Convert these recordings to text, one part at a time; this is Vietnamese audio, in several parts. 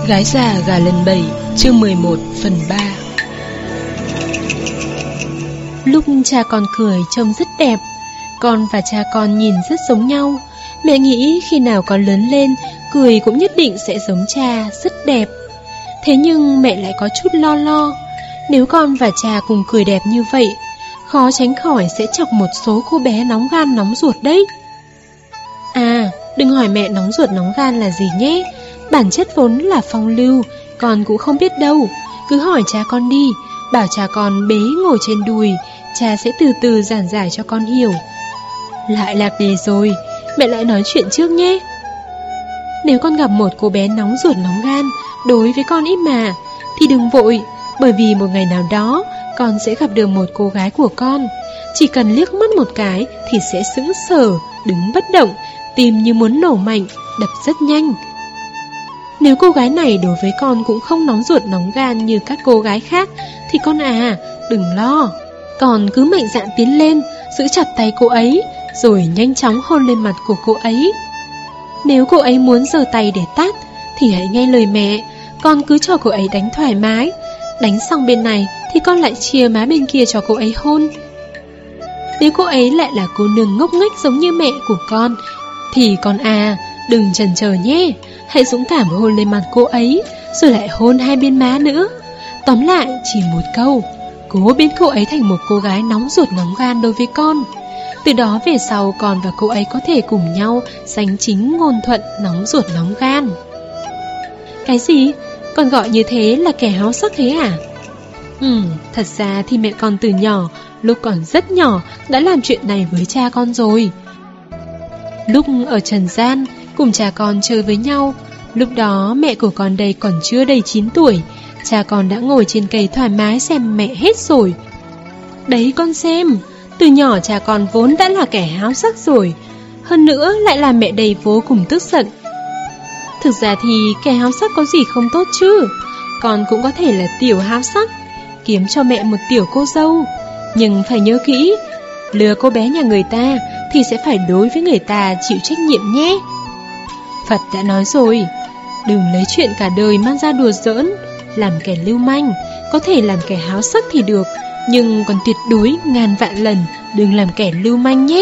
Gái già gà lần 7, chương 11 phần 3. Lúc cha con cười trông rất đẹp. Con và cha con nhìn rất giống nhau. Mẹ nghĩ khi nào con lớn lên, cười cũng nhất định sẽ giống cha, rất đẹp. Thế nhưng mẹ lại có chút lo. Nếu con và cha cùng cười đẹp như vậy, khó tránh khỏi sẽ chọc một số cô bé nóng gan nóng ruột đấy. À, đừng hỏi mẹ nóng ruột nóng gan là gì nhé. Bản chất vốn là phong lưu, con cũng không biết đâu. Cứ hỏi cha con đi, bảo cha con bế ngồi trên đùi, cha sẽ từ từ giảng giải cho con hiểu. Lại lạc đề rồi, mẹ lại nói chuyện trước nhé. Nếu con gặp một cô bé nóng ruột nóng gan, đối với con ít mà, thì đừng vội, bởi vì một ngày nào đó con sẽ gặp được một cô gái của con. Chỉ cần liếc mắt một cái thì sẽ sững sờ, đứng bất động, tim như muốn nổ mạnh, đập rất nhanh. Nếu cô gái này đối với con cũng không nóng ruột nóng gan như các cô gái khác, thì con đừng lo. Con cứ mạnh dạn tiến lên, giữ chặt tay cô ấy, rồi nhanh chóng hôn lên mặt của cô ấy. Nếu cô ấy muốn giơ tay để tát, thì hãy nghe lời mẹ, con cứ cho cô ấy đánh thoải mái. Đánh xong bên này thì con lại chìa má bên kia cho cô ấy hôn. Nếu cô ấy lại là cô nương ngốc nghếch giống như mẹ của con, thì con đừng chần chờ nhé. Hãy dũng cảm hôn lên mặt cô ấy, rồi lại hôn hai bên má nữa. Tóm lại chỉ một câu, cố biến cô ấy thành một cô gái nóng ruột nóng gan đối với con. Từ đó về sau con và cô ấy có thể cùng nhau sánh chính ngôn thuận nóng ruột nóng gan. Cái gì? Con gọi như thế là kẻ háo sắc thế à? Thật ra thì mẹ con từ nhỏ, lúc còn rất nhỏ, đã làm chuyện này với cha con rồi. Lúc ở trần gian, cùng cha con chơi với nhau. Lúc đó mẹ của con đây còn chưa đầy 9 tuổi. Cha con đã ngồi trên cây thoải mái xem mẹ hết rồi. Đấy con xem, từ nhỏ cha con vốn đã là kẻ háo sắc rồi, hơn nữa lại làm mẹ đầy vô cùng tức giận. Thực ra thì kẻ háo sắc có gì không tốt chứ. Con cũng có thể là tiểu háo sắc, kiếm cho mẹ một tiểu cô dâu. Nhưng phải nhớ kỹ, lừa cô bé nhà người ta thì sẽ phải đối với người ta chịu trách nhiệm nhé. Phật đã nói rồi, đừng lấy chuyện cả đời mang ra đùa giỡn. Làm kẻ lưu manh, có thể làm kẻ háo sắc thì được, nhưng còn tuyệt đối ngàn vạn lần đừng làm kẻ lưu manh nhé.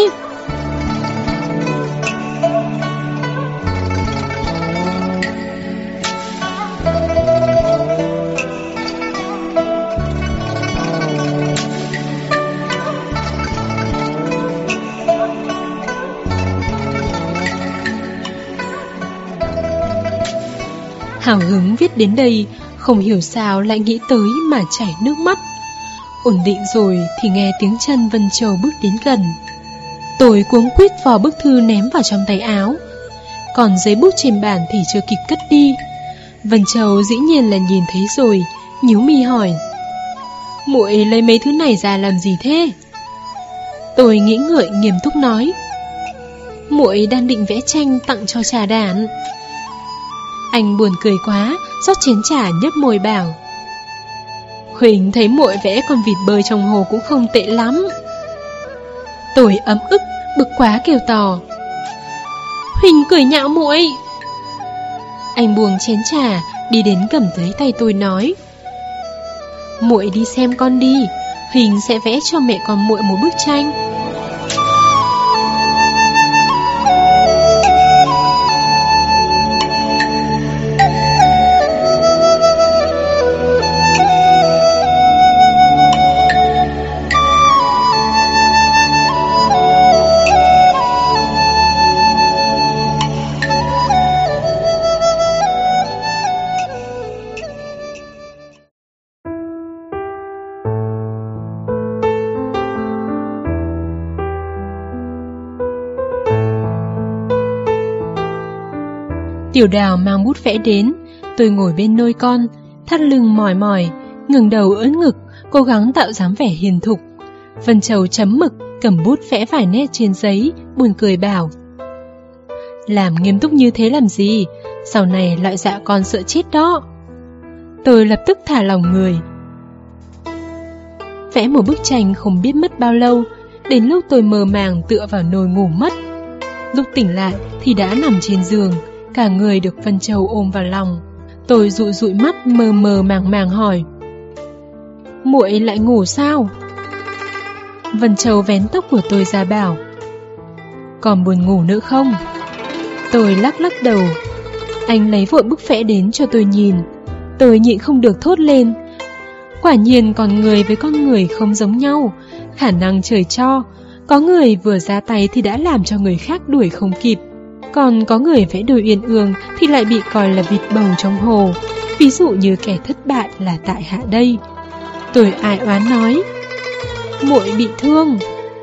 Hào hứng viết đến đây, không hiểu sao lại nghĩ tới mà chảy nước mắt. Ổn định rồi thì nghe tiếng chân Vân Châu bước đến gần. Tôi cuống quýt vò bức thư ném vào trong tay áo. Còn giấy bút trên bàn thì chưa kịp cất đi. Vân Châu dĩ nhiên là nhìn thấy rồi, nhíu mi hỏi: "Muội lấy mấy thứ này ra làm gì thế?" Tôi nghĩ ngợi nghiêm túc nói: "Muội đang định vẽ tranh tặng cho Trà Đản." Anh buồn cười quá, rót chén trà nhấp môi bảo: "Huỳnh thấy muội vẽ con vịt bơi trong hồ cũng không tệ lắm." Tôi ấm ức, bực quá kêu to: "Huỳnh cười nhạo muội." Anh buông chén trà, đi đến cầm lấy tay tôi nói: "Muội đi xem con đi, Huỳnh sẽ vẽ cho mẹ con muội một bức tranh." Tiểu Đào mang bút vẽ đến, tôi ngồi bên nôi con, thắt lưng mỏi mỏi, ngẩng đầu ưỡn ngực, cố gắng tạo dáng vẻ hiền thục. Vân Châu chấm mực, cầm bút vẽ vài nét trên giấy, buồn cười bảo: "Làm nghiêm túc như thế làm gì, sau này loại dạ con sợ chết đó." Tôi lập tức thả lỏng người. Vẽ một bức tranh không biết mất bao lâu, đến lúc tôi mơ màng tựa vào nồi ngủ mất. Lúc tỉnh lại thì đã nằm trên giường, cả người được Vân Châu ôm vào lòng. Tôi dụi dụi mắt mờ mờ màng màng hỏi: Muội lại ngủ sao? Vân Châu vén tóc của tôi ra bảo: Còn buồn ngủ nữa không? Tôi lắc lắc đầu. Anh lấy vội bức vẽ đến cho tôi nhìn. Tôi nhịn không được thốt lên: Quả nhiên con người với con người không giống nhau. Khả năng trời cho, có người vừa ra tay thì đã làm cho người khác đuổi không kịp. Còn có người vẽ đồi uyên ương thì lại bị coi là vịt bầu trong hồ. Ví dụ như kẻ thất bại là tại hạ đây. Tôi ai oán nói: Muội bị thương.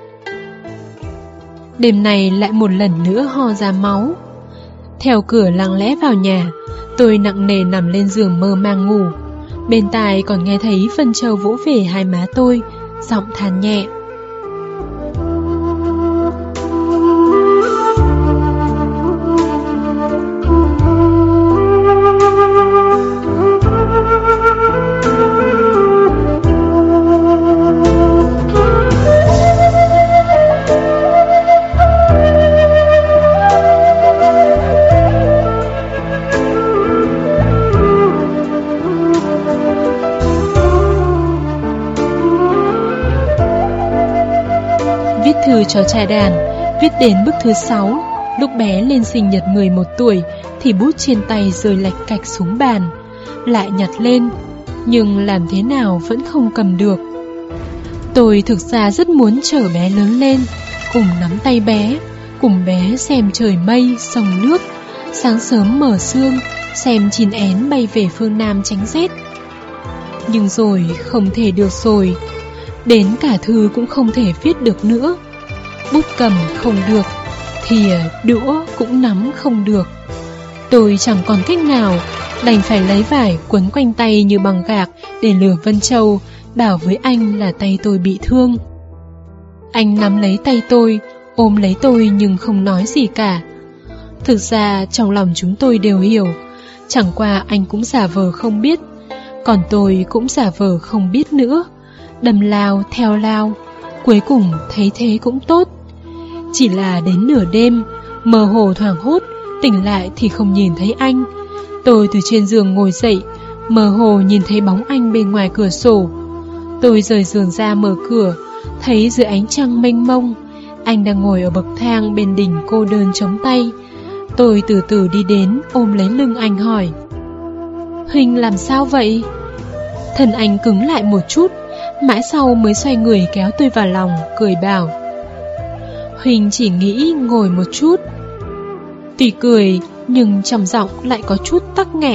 Đêm này lại một lần nữa ho ra máu. Theo cửa lặng lẽ vào nhà, tôi nặng nề nằm lên giường mơ màng ngủ. Bên tai còn nghe thấy Vân Châu vỗ về hai má tôi, giọng than nhẹ: Viết thư cho cha đàn, viết đến bức thứ 6. Lúc bé lên sinh nhật 11 tuổi thì bút trên tay rơi lạch cạch xuống bàn. Lại nhặt lên, nhưng làm thế nào vẫn không cầm được. Tôi thực ra rất muốn chờ bé lớn lên, cùng nắm tay bé, cùng bé xem trời mây, sông nước, sáng sớm mở sương, xem chim én bay về phương Nam tránh rét. Nhưng rồi không thể được rồi. Đến cả thư cũng không thể viết được nữa. Bút cầm không được, thìa, đũa cũng nắm không được. Tôi chẳng còn cách nào, đành phải lấy vải quấn quanh tay như bằng gạc để lừa Vân Châu, bảo với anh là tay tôi bị thương. Anh nắm lấy tay tôi, ôm lấy tôi nhưng không nói gì cả. Thực ra trong lòng chúng tôi đều hiểu, chẳng qua anh cũng giả vờ không biết, còn tôi cũng giả vờ không biết nữa. Đâm lao theo lao, cuối cùng thấy thế cũng tốt. Chỉ là đến nửa đêm, mơ hồ thoảng hốt, tỉnh lại thì không nhìn thấy anh. Tôi từ trên giường ngồi dậy, mơ hồ nhìn thấy bóng anh bên ngoài cửa sổ. Tôi rời giường ra mở cửa, thấy dưới ánh trăng mênh mông, anh đang ngồi ở bậc thang bên đỉnh cô đơn chống tay. Tôi từ từ đi đến, ôm lấy lưng anh hỏi: Huỳnh làm sao vậy? Thân anh cứng lại một chút, mãi sau mới xoay người kéo tôi vào lòng, cười bảo: Huỳnh chỉ nghĩ ngồi một chút. Tuy cười, nhưng trong giọng lại có chút tắc nghẹn.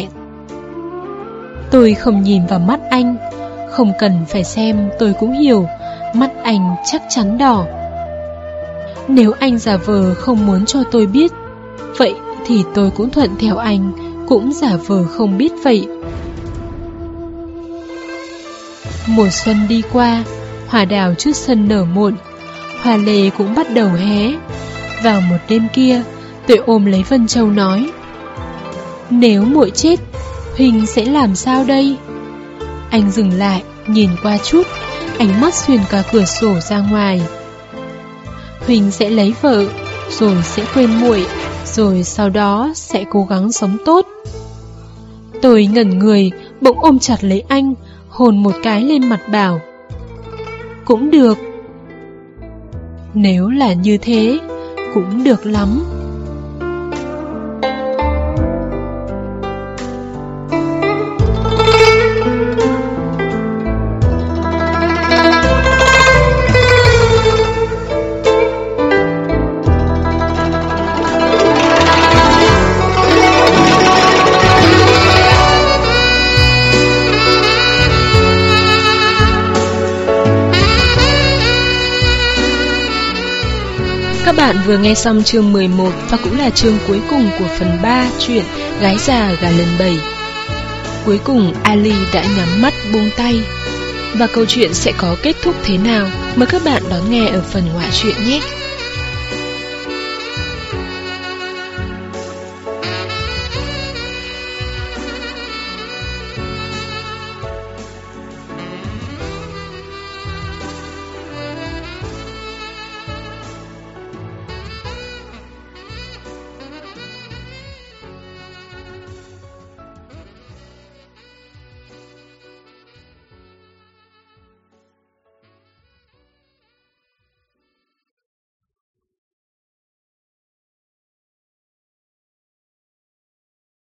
Tôi không nhìn vào mắt anh, không cần phải xem tôi cũng hiểu, mắt anh chắc chắn đỏ. Nếu anh giả vờ không muốn cho tôi biết, vậy thì tôi cũng thuận theo anh, cũng giả vờ không biết vậy. Mùa xuân đi qua, hoa đào trước sân nở muộn, hoa lê cũng bắt đầu hé. Vào một đêm kia, tôi ôm lấy Vân Châu nói: Nếu muội chết, Huỳnh sẽ làm sao đây? Anh dừng lại, nhìn qua chút, ánh mắt xuyên cả cửa sổ ra ngoài. Huỳnh sẽ lấy vợ, rồi sẽ quên muội, rồi sau đó sẽ cố gắng sống tốt. Tôi ngẩn người, bỗng ôm chặt lấy anh, hôn một cái lên mặt bảo: Cũng được. Nếu là như thế, cũng được lắm. Các bạn vừa nghe xong chương 11 và cũng là chương cuối cùng của phần 3 truyện Gái già gà lần 7. Cuối cùng Ali đã nhắm mắt buông tay. Và câu chuyện sẽ có kết thúc thế nào? Mời các bạn đón nghe ở phần ngoại truyện nhé.